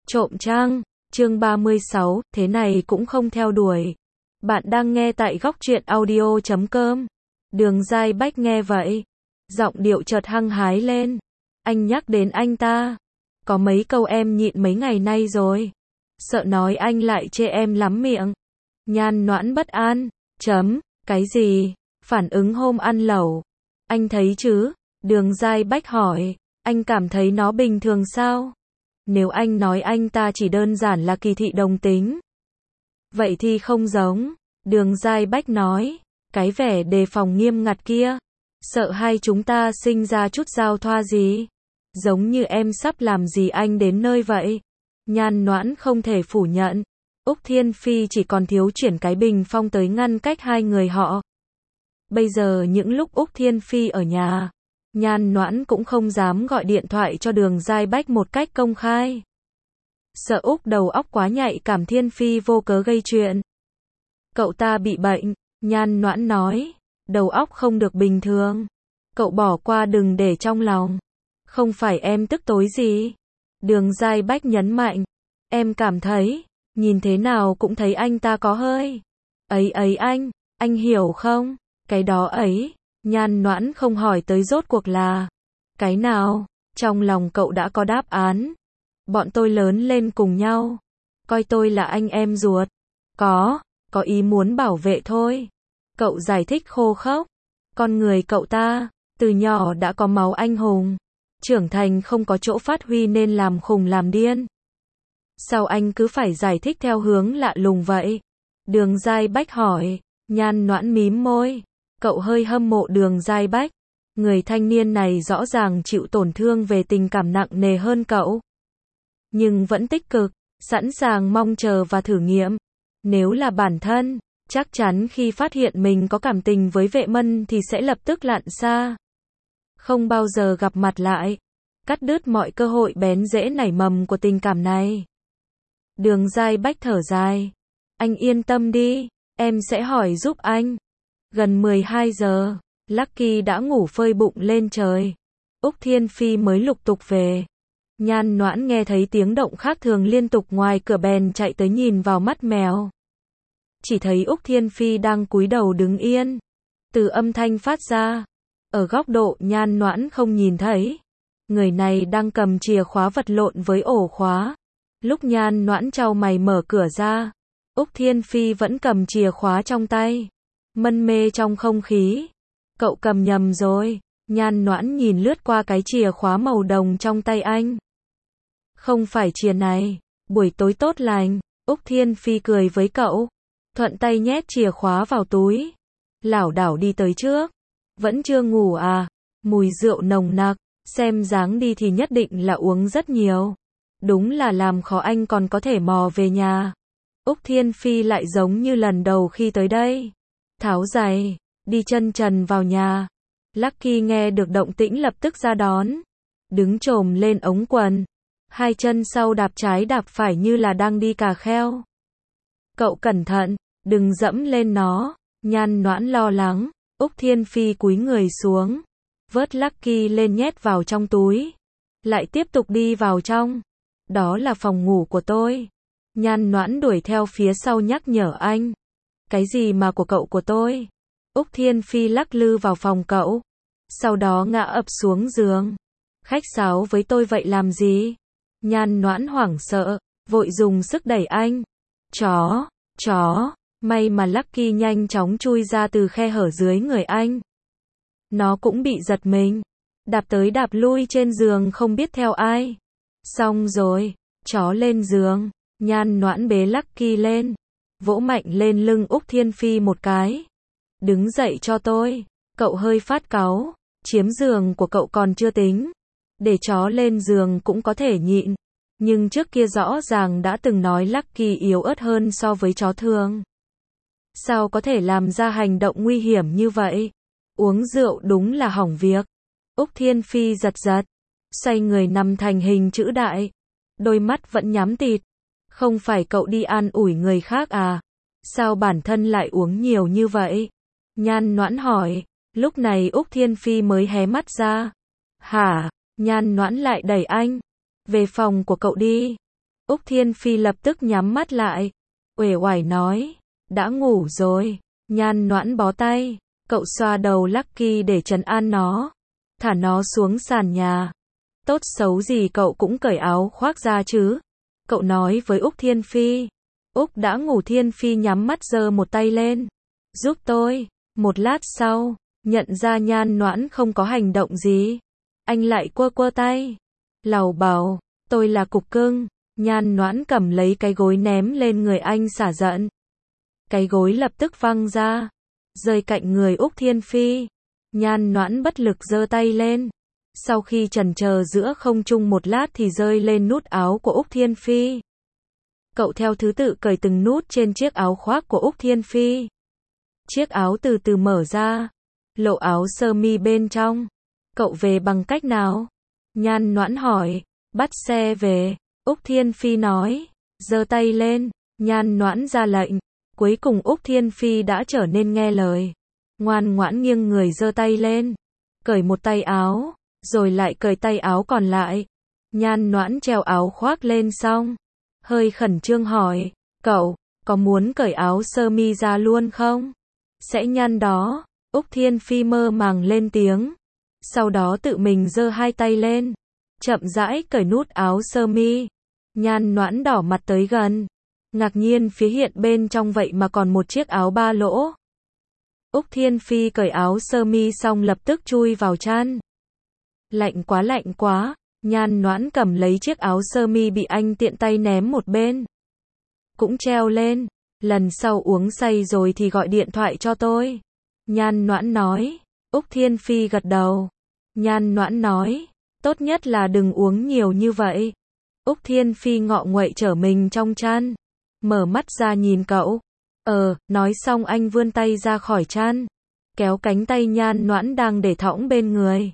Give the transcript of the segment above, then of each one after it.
Trộm trăng, chương 36, thế này cũng không theo đuổi. Bạn đang nghe tại góc truyện audio.com. Đường Giai Bách nghe vậy, giọng điệu chợt hăng hái lên. Anh nhắc đến anh ta. Có mấy câu em nhịn mấy ngày nay rồi. Sợ nói anh lại chê em lắm miệng. Nhan Noãn bất an. Cái gì? Phản ứng hôm ăn lẩu. Anh thấy chứ? Đường Giai Bách hỏi. Anh cảm thấy nó bình thường sao? Nếu anh nói anh ta chỉ đơn giản là kỳ thị đồng tính, vậy thì không giống. Đường Giai Bách nói. Cái vẻ đề phòng nghiêm ngặt kia. Sợ hai chúng ta sinh ra chút giao thoa gì. Giống như em sắp làm gì anh đến nơi vậy. Nhan Noãn không thể phủ nhận. Úc Thiên Phi chỉ còn thiếu chuyển cái bình phong tới ngăn cách hai người họ. Bây giờ những lúc Úc Thiên Phi ở nhà, Nhan Noãn cũng không dám gọi điện thoại cho Đường Giai Bách một cách công khai. Sợ Úc đầu óc quá nhạy cảm Thiên Phi vô cớ gây chuyện. Cậu ta bị bệnh, Nhan Noãn nói. Đầu óc không được bình thường. Cậu bỏ qua đừng để trong lòng. Không phải em tức tối gì. Đường Giai Bách nhấn mạnh. Em cảm thấy, nhìn thế nào cũng thấy anh ta có hơi. Anh hiểu không? Cái đó ấy. Nhan Noãn không hỏi tới rốt cuộc là cái nào, trong lòng cậu đã có đáp án. Bọn tôi lớn lên cùng nhau, coi tôi là anh em ruột. Có ý muốn bảo vệ thôi. Cậu giải thích khô khốc. Con người cậu ta, từ nhỏ đã có máu anh hùng. Trưởng thành không có chỗ phát huy nên làm khùng làm điên. Sao anh cứ phải giải thích theo hướng lạ lùng vậy? Đường Giai Bách hỏi. Nhan Noãn mím môi. Cậu hơi hâm mộ Đường Giai Bách. Người thanh niên này rõ ràng chịu tổn thương về tình cảm nặng nề hơn cậu. Nhưng vẫn tích cực, sẵn sàng mong chờ và thử nghiệm. Nếu là bản thân, chắc chắn khi phát hiện mình có cảm tình với Vệ Mân thì sẽ lập tức lặn xa. Không bao giờ gặp mặt lại. Cắt đứt mọi cơ hội bén rễ nảy mầm của tình cảm này. Đường Giai Bách thở dài. Anh yên tâm đi, em sẽ hỏi giúp anh. Gần 12 giờ, Lucky đã ngủ phơi bụng lên trời. Úc Thiên Phi mới lục tục về. Nhan Noãn nghe thấy tiếng động khác thường liên tục ngoài cửa bèn chạy tới nhìn vào mắt mèo. Chỉ thấy Úc Thiên Phi đang cúi đầu đứng yên. Từ âm thanh phát ra, ở góc độ Nhan Noãn không nhìn thấy. Người này đang cầm chìa khóa vật lộn với ổ khóa. Lúc Nhan Noãn chau mày mở cửa ra, Úc Thiên Phi vẫn cầm chìa khóa trong tay. Mân mê trong không khí. Cậu cầm nhầm rồi. Nhan Noãn nhìn lướt qua cái chìa khóa màu đồng trong tay anh. Không phải chìa này. Buổi tối tốt lành. Úc Thiên Phi cười với cậu. Thuận tay nhét chìa khóa vào túi. Lảo đảo đi tới trước. Vẫn chưa ngủ à? Mùi rượu nồng nặc. Xem dáng đi thì nhất định là uống rất nhiều. Đúng là làm khó anh còn có thể mò về nhà. Úc Thiên Phi lại giống như lần đầu khi tới đây. Tháo giày, đi chân trần vào nhà. Lucky nghe được động tĩnh lập tức ra đón. Đứng chồm lên ống quần. Hai chân sau đạp trái đạp phải như là đang đi cà kheo. Cậu cẩn thận, đừng dẫm lên nó. Nhan Noãn lo lắng. Úc Thiên Phi cúi người xuống. Vớt Lucky lên nhét vào trong túi. Lại tiếp tục đi vào trong. Đó là phòng ngủ của tôi. Nhan Noãn đuổi theo phía sau nhắc nhở anh. Cái gì mà của cậu của tôi? Úc Thiên Phi lắc lư vào phòng cậu. Sau đó ngã ập xuống giường. Khách sáo với tôi vậy làm gì? Nhan Noãn hoảng sợ, vội dùng sức đẩy anh. Chó. May mà Lucky nhanh chóng chui ra từ khe hở dưới người anh. Nó cũng bị giật mình. Đạp tới đạp lui trên giường không biết theo ai. Xong rồi, chó lên giường. Nhan Noãn bế Lucky lên. Vỗ mạnh lên lưng Úc Thiên Phi một cái. Đứng dậy cho tôi. Cậu hơi phát cáu. Chiếm giường của cậu còn chưa tính. Để chó lên giường cũng có thể nhịn. Nhưng trước kia rõ ràng đã từng nói Lucky yếu ớt hơn so với chó thường. Sao có thể làm ra hành động nguy hiểm như vậy? Uống rượu đúng là hỏng việc. Úc Thiên Phi giật. Xoay người nằm thành hình chữ đại. Đôi mắt vẫn nhắm tịt. Không phải cậu đi an ủi người khác à? Sao bản thân lại uống nhiều như vậy? Nhan Noãn hỏi. Lúc này Úc Thiên Phi mới hé mắt ra. Hả? Nhan Noãn lại đẩy anh. Về phòng của cậu đi. Úc Thiên Phi lập tức nhắm mắt lại, uể oải nói, đã ngủ rồi. Nhan Noãn bó tay, cậu xoa đầu Lucky để trấn an nó, thả nó xuống sàn nhà. Tốt xấu gì cậu cũng cởi áo khoác ra chứ. Cậu nói với Úc Thiên Phi. Úc đã ngủ. Thiên Phi nhắm mắt giơ một tay lên. Giúp tôi. Một lát sau, nhận ra Nhan Noãn không có hành động gì, anh lại quơ quơ tay, lầu bầu, tôi là cục cưng. Nhan Noãn cầm lấy cái gối ném lên người anh xả giận. Cái gối lập tức văng ra, rơi cạnh người Úc Thiên Phi. Nhan Noãn bất lực giơ tay lên. Sau khi chần chờ giữa không trung một lát thì rơi lên nút áo của Úc Thiên Phi. Cậu theo thứ tự cởi từng nút trên chiếc áo khoác của Úc Thiên Phi. Chiếc áo từ từ mở ra, lộ áo sơ mi bên trong. Cậu về bằng cách nào? Nhan Noãn hỏi. Bắt xe về, Úc Thiên Phi nói. Giơ tay lên, Nhan Noãn ra lệnh. Cuối cùng Úc Thiên Phi đã trở nên nghe lời. Ngoan ngoãn nghiêng người giơ tay lên, cởi một tay áo, rồi lại cởi tay áo còn lại. Nhan Noãn treo áo khoác lên xong, hơi khẩn trương hỏi, cậu, có muốn cởi áo sơ mi ra luôn không? Sẽ nhăn đó. Úc Thiên Phi mơ màng lên tiếng. Sau đó tự mình giơ hai tay lên, chậm rãi cởi nút áo sơ mi. Nhan Noãn đỏ mặt tới gần, ngạc nhiên phía hiện bên trong vậy mà còn một chiếc áo ba lỗ. Úc Thiên Phi cởi áo sơ mi xong lập tức chui vào chăn. Lạnh quá. Nhan Noãn cầm lấy chiếc áo sơ mi bị anh tiện tay ném một bên, cũng treo lên. Lần sau uống say rồi thì gọi điện thoại cho tôi. Nhan Noãn nói. Úc Thiên Phi gật đầu. Nhan Noãn nói, tốt nhất là đừng uống nhiều như vậy. Úc Thiên Phi ngọ nguậy trở mình trong chăn, mở mắt ra nhìn cậu. Nói xong anh vươn tay ra khỏi chăn, kéo cánh tay Nhan Noãn đang để thõng bên người.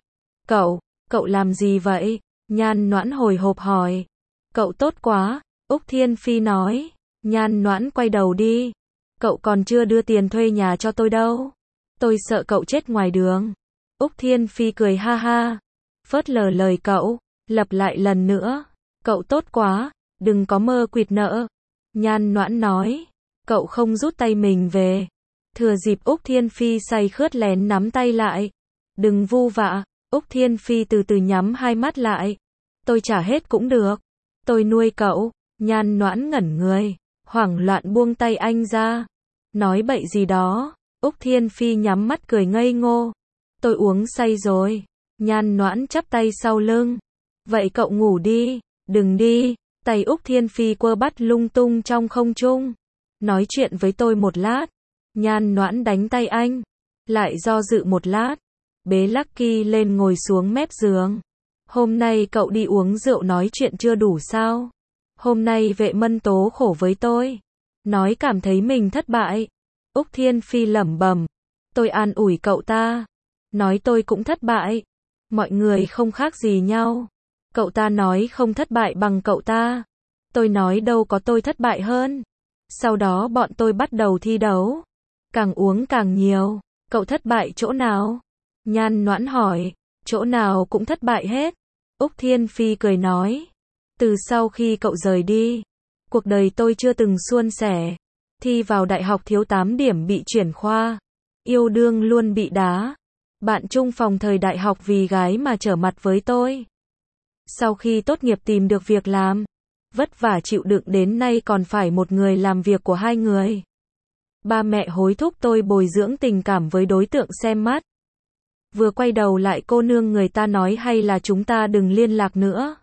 Cậu làm gì vậy? Nhan Noãn hồi hộp hỏi. Cậu tốt quá, Úc Thiên Phi nói. Nhan Noãn quay đầu đi. Cậu còn chưa đưa tiền thuê nhà cho tôi đâu. Tôi sợ cậu chết ngoài đường. Úc Thiên Phi cười ha ha, phớt lờ lời cậu, lặp lại lần nữa. Cậu tốt quá, đừng có mơ quỵt nợ. Nhan Noãn nói. Cậu không rút tay mình về. Thừa dịp Úc Thiên Phi say khướt lén nắm tay lại. Đừng vu vạ. Úc Thiên Phi từ từ nhắm hai mắt lại. Tôi trả hết cũng được. Tôi nuôi cậu. Nhan Noãn ngẩn người, hoảng loạn buông tay anh ra. Nói bậy gì đó. Úc Thiên Phi nhắm mắt cười ngây ngô. Tôi uống say rồi. Nhan Noãn chắp tay sau lưng. Vậy cậu ngủ đi. Đừng đi. Tay Úc Thiên Phi quơ bắt lung tung trong không trung. Nói chuyện với tôi một lát. Nhan Noãn đánh tay anh. Lại do dự một lát, bế Lucky lên ngồi xuống mép giường. Hôm nay cậu đi uống rượu nói chuyện chưa đủ sao? Hôm nay Vệ Mân tố khổ với tôi, nói cảm thấy mình thất bại. Úc Thiên Phi lẩm bẩm. Tôi an ủi cậu ta, nói tôi cũng thất bại. Mọi người không khác gì nhau. Cậu ta nói không thất bại bằng cậu ta. Tôi nói đâu có, tôi thất bại hơn. Sau đó bọn tôi bắt đầu thi đấu. Càng uống càng nhiều. Cậu thất bại chỗ nào? Nhan Noãn hỏi. Chỗ nào cũng thất bại hết. Úc Thiên Phi cười nói. Từ sau khi cậu rời đi, cuộc đời tôi chưa từng suôn sẻ. Thi vào đại học thiếu 8 điểm bị chuyển khoa. Yêu đương luôn bị đá. Bạn chung phòng thời đại học vì gái mà trở mặt với tôi. Sau khi tốt nghiệp tìm được việc làm, vất vả chịu đựng đến nay còn phải một người làm việc của hai người. Ba mẹ hối thúc tôi bồi dưỡng tình cảm với đối tượng xem mắt. Vừa quay đầu lại cô nương người ta nói hay là chúng ta đừng liên lạc nữa.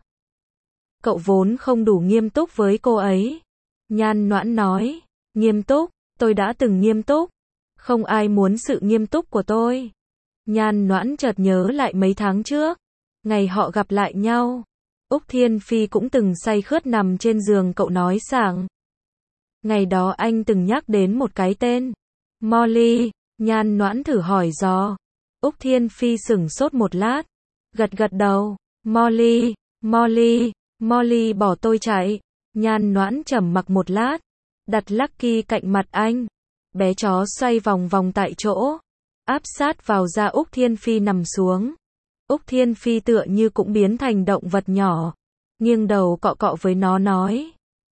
Cậu vốn không đủ nghiêm túc với cô ấy. Nhan Noãn nói. Nghiêm túc, tôi đã từng nghiêm túc. Không ai muốn sự nghiêm túc của tôi. Nhan Noãn chợt nhớ lại mấy tháng trước, ngày họ gặp lại nhau. Úc Thiên Phi cũng từng say khướt nằm trên giường cậu nói sảng. Ngày đó anh từng nhắc đến một cái tên. Molly. Nhan Noãn thử hỏi dò. Úc Thiên Phi sửng sốt một lát, gật đầu. Molly, Molly, Molly bỏ tôi chạy. Nhan Noãn trầm mặc một lát, đặt Lucky cạnh mặt anh. Bé chó xoay vòng vòng tại chỗ, áp sát vào da Úc Thiên Phi nằm xuống. Úc Thiên Phi tựa như cũng biến thành động vật nhỏ, nghiêng đầu cọ cọ với nó nói.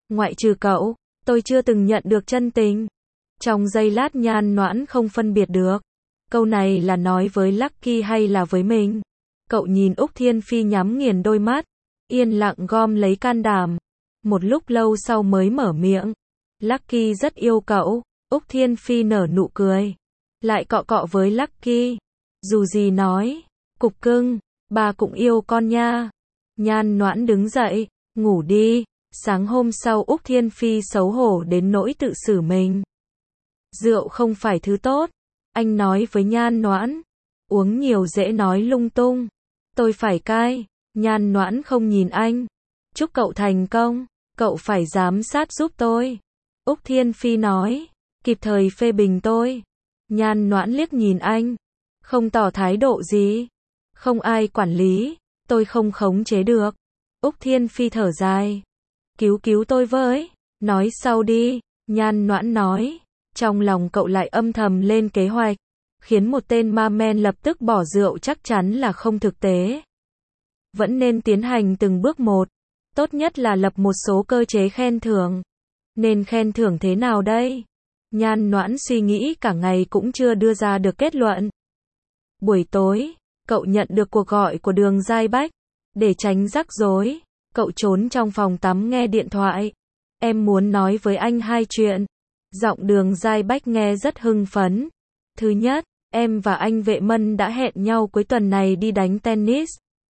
Ngoại trừ cậu, tôi chưa từng nhận được chân tình. Trong giây lát Nhan Noãn không phân biệt được. Câu này là nói với Lucky hay là với mình? Cậu nhìn Úc Thiên Phi nhắm nghiền đôi mắt, yên lặng gom lấy can đảm. Một lúc lâu sau mới mở miệng. Lucky rất yêu cậu. Úc Thiên Phi nở nụ cười, lại cọ cọ với Lucky. Dù gì nói, cục cưng, bà cũng yêu con nha. Nhan Noãn đứng dậy, ngủ đi. Sáng hôm sau Úc Thiên Phi xấu hổ đến nỗi tự xử mình. Rượu không phải thứ tốt, anh nói với Nhan Noãn. Uống nhiều dễ nói lung tung. Tôi phải cai. Nhan Noãn không nhìn anh. Chúc cậu thành công, cậu phải giám sát giúp tôi. Úc Thiên Phi nói, kịp thời phê bình tôi. Nhan Noãn liếc nhìn anh, không tỏ thái độ gì. Không ai quản lý, tôi không khống chế được. Úc Thiên Phi thở dài. Cứu tôi với. Nói sau đi. Nhan Noãn nói. Trong lòng cậu lại âm thầm lên kế hoạch, khiến một tên ma men lập tức bỏ rượu chắc chắn là không thực tế. Vẫn nên tiến hành từng bước một. Tốt nhất là lập một số cơ chế khen thưởng. Nên khen thưởng thế nào đây? Nhan Noãn suy nghĩ cả ngày cũng chưa đưa ra được kết luận. Buổi tối, cậu nhận được cuộc gọi của Đường Giai Bách. Để tránh rắc rối, cậu trốn trong phòng tắm nghe điện thoại. Em muốn nói với anh hai chuyện. Giọng Đường Giai Bách nghe rất hưng phấn. Thứ nhất, em và anh Vệ Mân đã hẹn nhau cuối tuần này đi đánh tennis.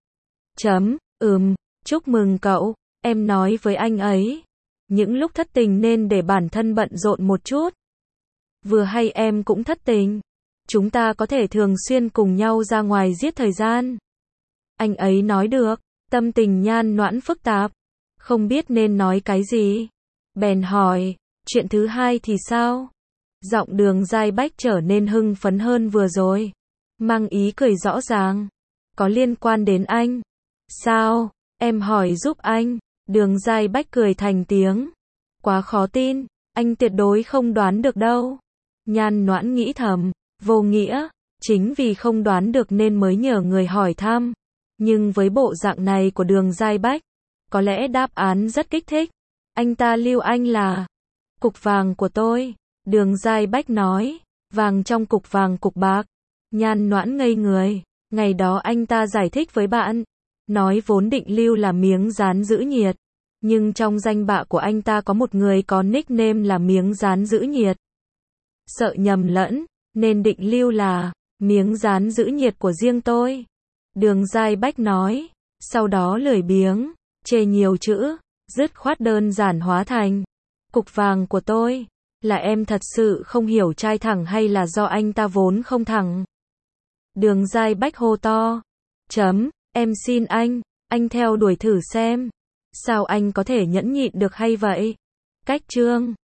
Chúc mừng cậu, em nói với anh ấy. Những lúc thất tình nên để bản thân bận rộn một chút. Vừa hay em cũng thất tình. Chúng ta có thể thường xuyên cùng nhau ra ngoài giết thời gian. Anh ấy nói được. Tâm tình Nhan Noãn phức tạp, không biết nên nói cái gì. Bèn hỏi, chuyện thứ hai thì sao? Giọng Đường Giai Bách trở nên hưng phấn hơn vừa rồi, mang ý cười rõ ràng. Có liên quan đến anh. Sao? Em hỏi giúp anh. Đường Giai Bách cười thành tiếng. Quá khó tin, anh tuyệt đối không đoán được đâu. Nhan Noãn nghĩ thầm, vô nghĩa, chính vì không đoán được nên mới nhờ người hỏi thăm. Nhưng với bộ dạng này của Đường Giai Bách, có lẽ đáp án rất kích thích. Anh ta lưu anh là cục vàng của tôi. Đường Giai Bách nói, vàng trong cục vàng cục bạc. Nhan Noãn ngây người. Ngày đó anh ta giải thích với bạn, nói vốn định lưu là miếng dán giữ nhiệt. Nhưng trong danh bạ của anh ta có một người có nickname là miếng dán giữ nhiệt. Sợ nhầm lẫn, nên định lưu là miếng dán giữ nhiệt của riêng tôi. Đường Giai Bách nói, sau đó lười biếng, chê nhiều chữ, dứt khoát đơn giản hóa thành cục vàng của tôi. Là em thật sự không hiểu trai thẳng hay là do anh ta vốn không thẳng? Đường Giai Bách hô to. Em xin anh theo đuổi thử xem. Sao anh có thể nhẫn nhịn được hay vậy? Cách chương